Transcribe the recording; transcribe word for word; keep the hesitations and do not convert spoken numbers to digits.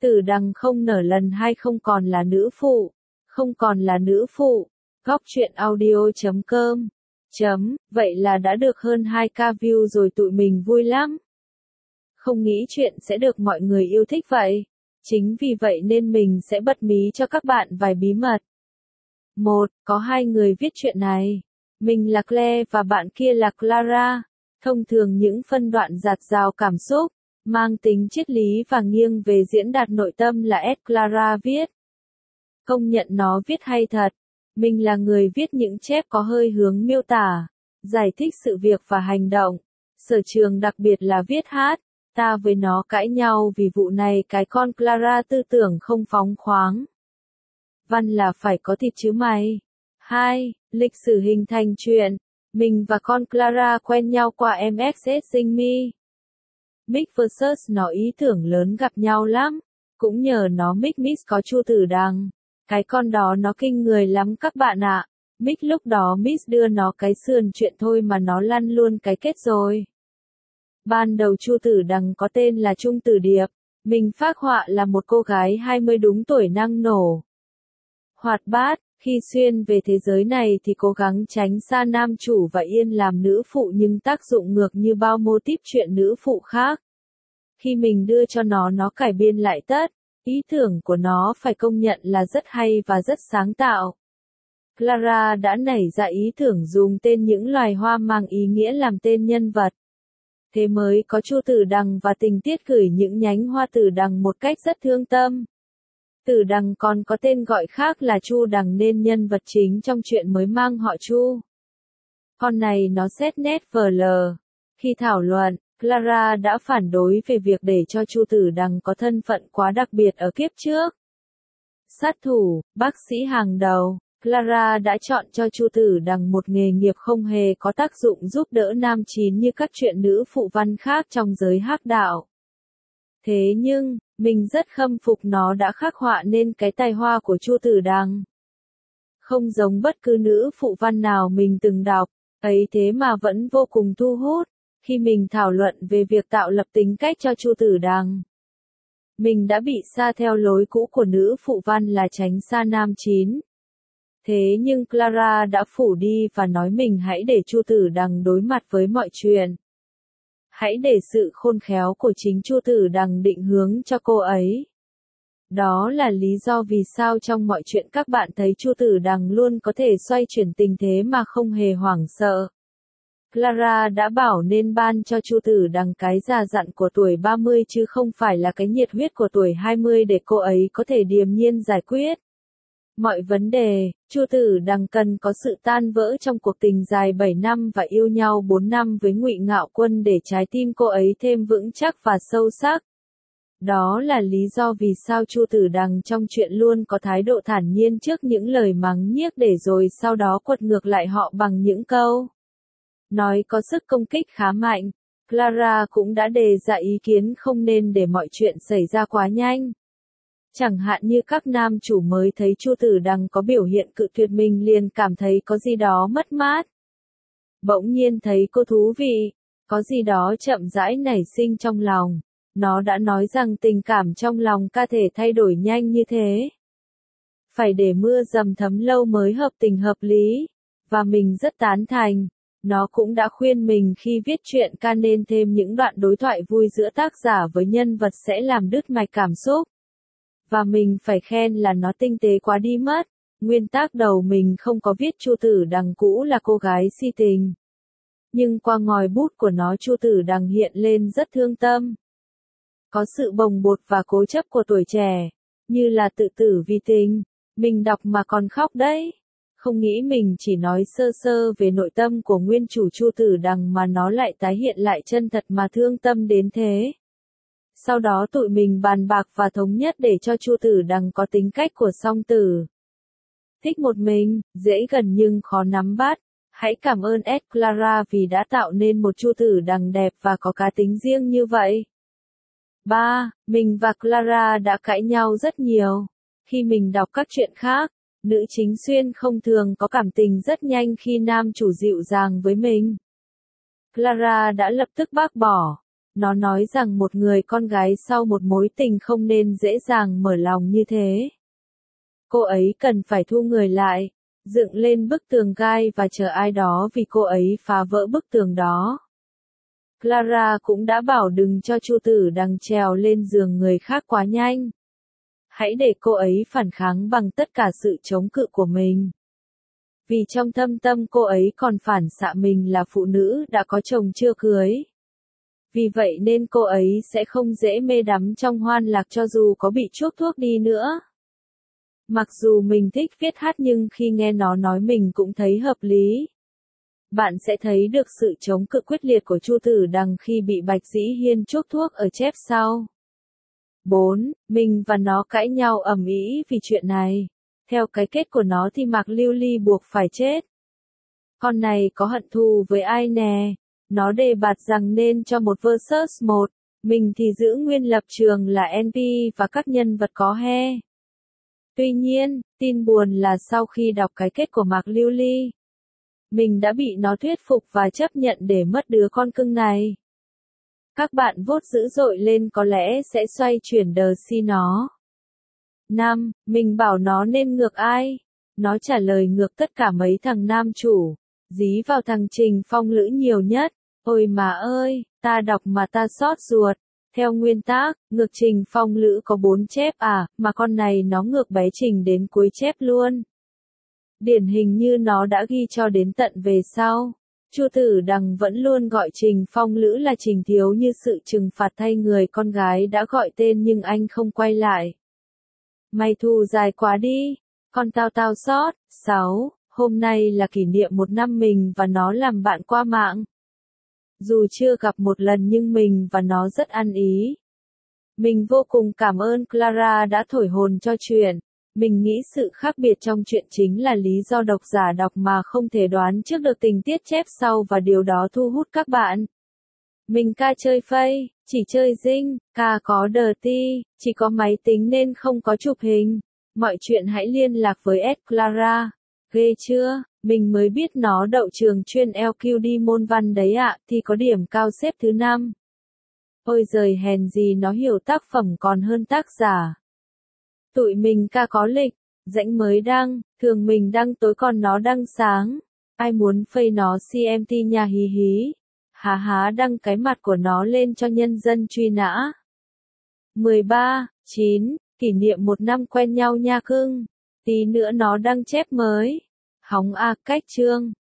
Tử Đằng không nở lần hai không còn là nữ phụ, không còn là nữ phụ. Góc truyện audio chấm com chấm, vậy là đã được hơn hai k view rồi, tụi mình vui lắm. Không nghĩ chuyện sẽ được mọi người yêu thích vậy. Chính vì vậy nên mình sẽ bật mí cho các bạn vài bí mật. Một, có hai người viết chuyện này. Mình là Claire và bạn kia là Clara. Thông thường những phân đoạn dạt dào cảm xúc, mang tính triết lý và nghiêng về diễn đạt nội tâm là S. Clara viết. Công nhận nó viết hay thật. Mình là người viết những chép có hơi hướng miêu tả, giải thích sự việc và hành động. Sở trường đặc biệt là viết hát. Ta với nó cãi nhau vì vụ này, cái con Clara tư tưởng không phóng khoáng. Văn là phải có thịt chứ mày. Hai, lịch sử hình thành chuyện. Mình và con Clara quen nhau qua em ét ét Sing Me. Mick versus nó ý tưởng lớn gặp nhau lắm. Cũng nhờ nó Mick Miss có Chu Tử Đằng. Cái con đó nó kinh người lắm các bạn ạ. Mick lúc đó Miss đưa nó cái sườn chuyện thôi mà nó lăn luôn cái kết rồi. Ban đầu Chu Tử Đằng có tên là Trung Tử Điệp. Mình phác họa là một cô gái hai mươi đúng tuổi năng nổ, hoạt bát. Khi xuyên về thế giới này thì cố gắng tránh xa nam chủ và yên làm nữ phụ, nhưng tác dụng ngược như bao mô típ chuyện nữ phụ khác. Khi mình đưa cho nó nó cải biên lại tất. Ý tưởng của nó phải công nhận là rất hay và rất sáng tạo. Clara đã nảy ra ý tưởng dùng tên những loài hoa mang ý nghĩa làm tên nhân vật. Thế mới có Chu Tử Đằng và tình tiết gửi những nhánh hoa tử đằng một cách rất thương tâm. Tử Đằng còn có tên gọi khác là Chu Đằng nên nhân vật chính trong chuyện mới mang họ Chu. Con này nó xét nét vờ lờ. Khi thảo luận, Clara đã phản đối về việc để cho Chu Tử Đằng có thân phận quá đặc biệt ở kiếp trước. Sát thủ, bác sĩ hàng đầu, Clara đã chọn cho Chu Tử Đằng một nghề nghiệp không hề có tác dụng giúp đỡ nam chín như các chuyện nữ phụ văn khác trong giới hắc đạo. Thế nhưng, mình rất khâm phục nó đã khắc họa nên cái tài hoa của Chu Tử Đằng. Không giống bất cứ nữ phụ văn nào mình từng đọc, ấy thế mà vẫn vô cùng thu hút. Khi mình thảo luận về việc tạo lập tính cách cho Chu Tử Đằng, mình đã bị sa theo lối cũ của nữ phụ văn là tránh xa nam chín. Thế nhưng Clara đã phủ đi và nói mình hãy để Chu Tử Đằng đối mặt với mọi chuyện. Hãy để sự khôn khéo của chính Chu Tử Đằng định hướng cho cô ấy. Đó là lý do vì sao trong mọi chuyện các bạn thấy Chu Tử Đằng luôn có thể xoay chuyển tình thế mà không hề hoảng sợ. Clara đã bảo nên ban cho Chu Tử Đằng cái già dặn của tuổi ba mươi chứ không phải là cái nhiệt huyết của tuổi hai mươi để cô ấy có thể điềm nhiên giải quyết mọi vấn đề. Chu Tử Đằng cần có sự tan vỡ trong cuộc tình dài bảy năm và yêu nhau bốn năm với Ngụy Ngạo Quân để trái tim cô ấy thêm vững chắc và sâu sắc. Đó là lý do vì sao Chu Tử Đằng trong chuyện luôn có thái độ thản nhiên trước những lời mắng nhiếc để rồi sau đó quật ngược lại họ bằng những câu nói có sức công kích khá mạnh. Clara cũng đã đề ra ý kiến không nên để mọi chuyện xảy ra quá nhanh. Chẳng hạn như các nam chủ mới thấy Chu Tử Đằng có biểu hiện cự tuyệt mình liền cảm thấy có gì đó mất mát. Bỗng nhiên thấy cô thú vị, có gì đó chậm rãi nảy sinh trong lòng. Nó đã nói rằng tình cảm trong lòng ca thể thay đổi nhanh như thế. Phải để mưa dầm thấm lâu mới hợp tình hợp lý. Và mình rất tán thành. Nó cũng đã khuyên mình khi viết truyện ca nên thêm những đoạn đối thoại vui giữa tác giả với nhân vật sẽ làm đứt mạch cảm xúc. Và mình phải khen là nó tinh tế quá đi mất. Nguyên tác đầu mình không có viết Chu Tử Đằng cũ là cô gái si tình. Nhưng qua ngòi bút của nó Chu Tử Đằng hiện lên rất thương tâm. Có sự bồng bột và cố chấp của tuổi trẻ. Như là tự tử vì tình. Mình đọc mà còn khóc đấy. Không nghĩ mình chỉ nói sơ sơ về nội tâm của nguyên chủ Chu Tử Đằng mà nó lại tái hiện lại chân thật mà thương tâm đến thế. Sau đó tụi mình bàn bạc và thống nhất để cho Chu Tử Đằng có tính cách của song tử. Thích một mình, dễ gần nhưng khó nắm bắt. Hãy cảm ơn S. Clara vì đã tạo nên một Chu Tử Đằng đẹp và có cá tính riêng như vậy. ba. Mình và Clara đã cãi nhau rất nhiều. Khi mình đọc các chuyện khác, nữ chính xuyên không thường có cảm tình rất nhanh khi nam chủ dịu dàng với mình. Clara đã lập tức bác bỏ. Nó nói rằng một người con gái sau một mối tình không nên dễ dàng mở lòng như thế. Cô ấy cần phải thu người lại, dựng lên bức tường gai và chờ ai đó vì cô ấy phá vỡ bức tường đó. Clara cũng đã bảo đừng cho Chu Tử Đằng trèo lên giường người khác quá nhanh. Hãy để cô ấy phản kháng bằng tất cả sự chống cự của mình. Vì trong thâm tâm cô ấy còn phản xạ mình là phụ nữ đã có chồng chưa cưới. Vì vậy nên cô ấy sẽ không dễ mê đắm trong hoan lạc cho dù có bị chuốc thuốc đi nữa. Mặc dù mình thích viết hát nhưng khi nghe nó nói mình cũng thấy hợp lý. Bạn sẽ thấy được sự chống cự quyết liệt của Chu Tử Đằng khi bị Bạch Dĩ Hiên chuốc thuốc ở chép sau. bốn. Mình và nó cãi nhau ầm ĩ vì chuyện này. Theo cái kết của nó thì Mạc Lưu Ly buộc phải chết. Con này có hận thù với ai nè? Nó đề bạt rằng nên cho một versus một. Mình thì giữ nguyên lập trường là en pê và các nhân vật có he. Tuy nhiên, tin buồn là sau khi đọc cái kết của Mạc Lưu Ly, mình đã bị nó thuyết phục và chấp nhận để mất đứa con cưng này. Các bạn vote dữ dội lên có lẽ sẽ xoay chuyển đờ si nó. năm. Mình bảo nó nên ngược ai? Nó trả lời ngược tất cả mấy thằng nam chủ. Dí vào thằng Trình Phong Lữ nhiều nhất. Ôi mà ơi, ta đọc mà ta xót ruột. Theo nguyên tắc, ngược Trình Phong Lữ có bốn chép à, mà con này nó ngược bé Trình đến cuối chép luôn. Điển hình như nó đã ghi cho đến tận về sau. Chu Tử Đằng vẫn luôn gọi Trình Phong Lữ là Trình Thiếu như sự trừng phạt thay người con gái đã gọi tên nhưng anh không quay lại. Mày thù dài quá đi, con tao tao sót. sáu. Hôm nay là kỷ niệm một năm mình và nó làm bạn qua mạng. Dù chưa gặp một lần nhưng mình và nó rất ăn ý. Mình vô cùng cảm ơn Clara đã thổi hồn cho chuyện. Mình nghĩ sự khác biệt trong chuyện chính là lý do độc giả đọc mà không thể đoán trước được tình tiết chép sau và điều đó thu hút các bạn. Mình ca chơi phây, chỉ chơi dinh, ca có đờ ti, chỉ có máy tính nên không có chụp hình. Mọi chuyện hãy liên lạc với S Clara. Ghê chưa, mình mới biết nó đậu trường chuyên lờ quy đê môn văn đấy ạ, thì có điểm cao xếp thứ năm. Ôi giời hèn gì nó hiểu tác phẩm còn hơn tác giả. Tụi mình ca có lịch, rãnh mới đăng, thường mình đăng tối còn nó đăng sáng. Ai muốn phây nó xê em tê nhà hí hí. Há há đăng cái mặt của nó lên cho nhân dân truy nã. mười ba. chín. Kỷ niệm một năm quen nhau nha cưng. Tí nữa nó đăng chép mới. Hóng a cách chương.